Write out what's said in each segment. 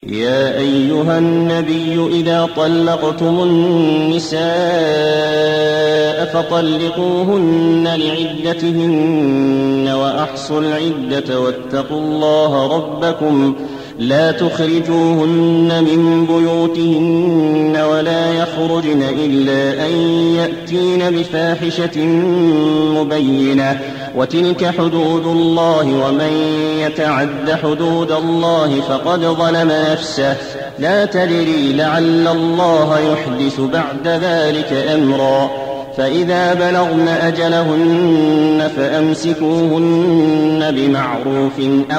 يا أيها النبي إذا طلقتم النساء فطلقوهن لعدتهن وأحصوا العدة واتقوا الله ربكم لا تخرجوهن من بيوتهن ولا يخرجن إلا أن يأتين بفاحشة مبينة وتلك حدود الله ومن يتعد حدود الله فقد ظلم نفسه لا تدري لعل الله يحدث بعد ذلك أمرا فإذا بلغن أجلهن فأمسكوهن بمعروف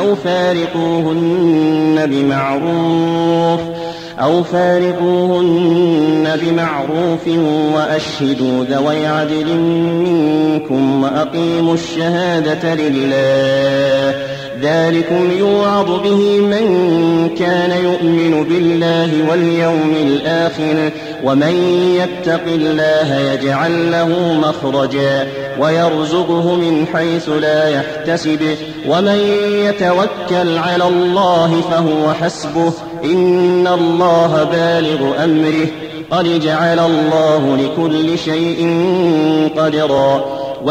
أو فارقوهن بمعروف وأشهدوا ذوي عدل منكم وأقيموا الشهادة لله ذلكم يوعظ به من كان يؤمن بالله واليوم الآخر ومن يتق الله يجعل له مخرجا ويرزقه من حيث لا يحتسب ومن يتوكل على الله فهو حسبه إن الله بالغ أمره قد جعل الله لكل شيء قدرا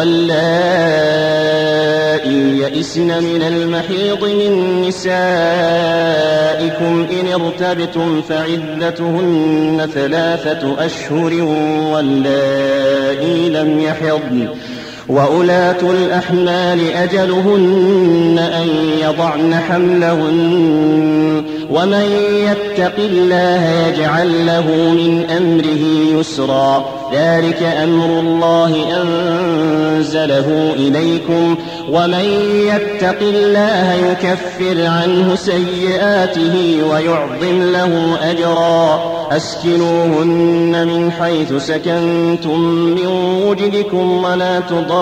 واللائي يئسن من المحيض من نسائكم إن ارتبتم فعدتهن 3 أشهر واللائي لم يحضن وأولاة الأحمال أجلهن أن يضعن حملهن ومن يتق الله يجعل له من أمره يسرا ذلك أمر الله أنزله إليكم ومن يتق الله يكفر عنه سيئاته ويعظم له أجرا أسكنوهن من حيث سكنتم من وجدكم ولا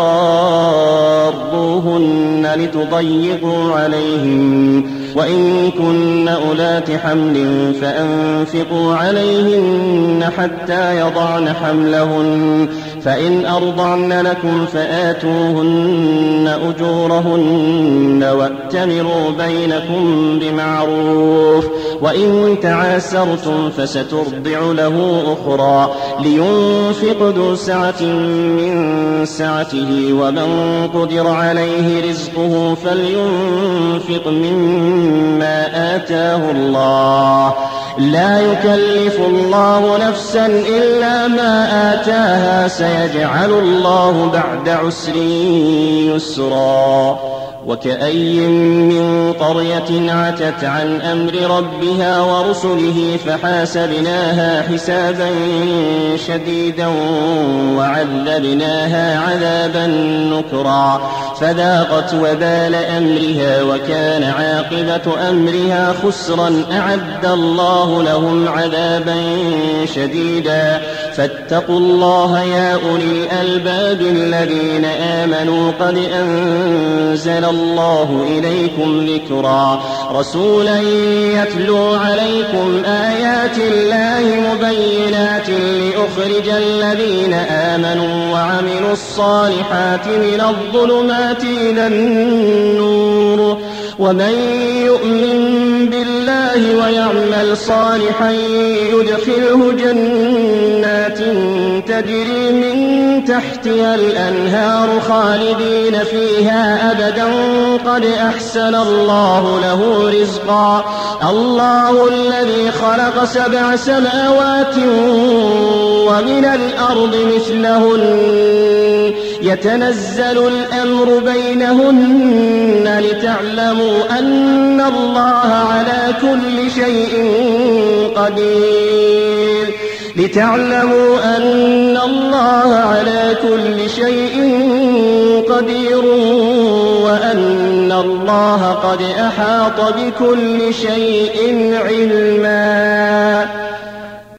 تضاروهن لتضيقوا عليهن وإن كن أولات حمل فأنفقوا عليهن حتى يضعن حملهن فإن أرضعن لكم فآتوهن أجورهن وأتمروا بينكم بمعروف وإن تعاسرتم فسترضع له أخرى لينفق ذو سعة من سعته ومن قدر عليه رزقه فلينفق مما آتاه الله لا يكلف الله نفسا إلا ما آتاها سيجعل الله بعد عسر يسرا وكأي من قرية عتت عن أمر ربها ورسله فحاسبناها حسابا شديدا وعذبناها عذابا نكرا فذاقت وبال أمرها وكان عاقبة أمرها خسرا أعد الله لهم عذابا شديدا فاتقوا الله يا أولي الألباب الذين آمنوا قد أنزل الله إليكم ذكرا رسولا يتلو عليكم آيات الله مبينات ليخرج الذين آمنوا وعملوا الصالحات من الظلمات إلى النور ومن يؤمن بالله ويعمل صالحا يدخله جنات تجري من تحتها الأنهار خالدين فيها أبدا قد أحسن الله له رزقا الله الذي خلق 7 سماوات ومن الأرض مثلهن يتنزل الأمر بينهن لتعلموا أن الله على كل شيء قدير وأن الله قد أحاط بكل شيء علما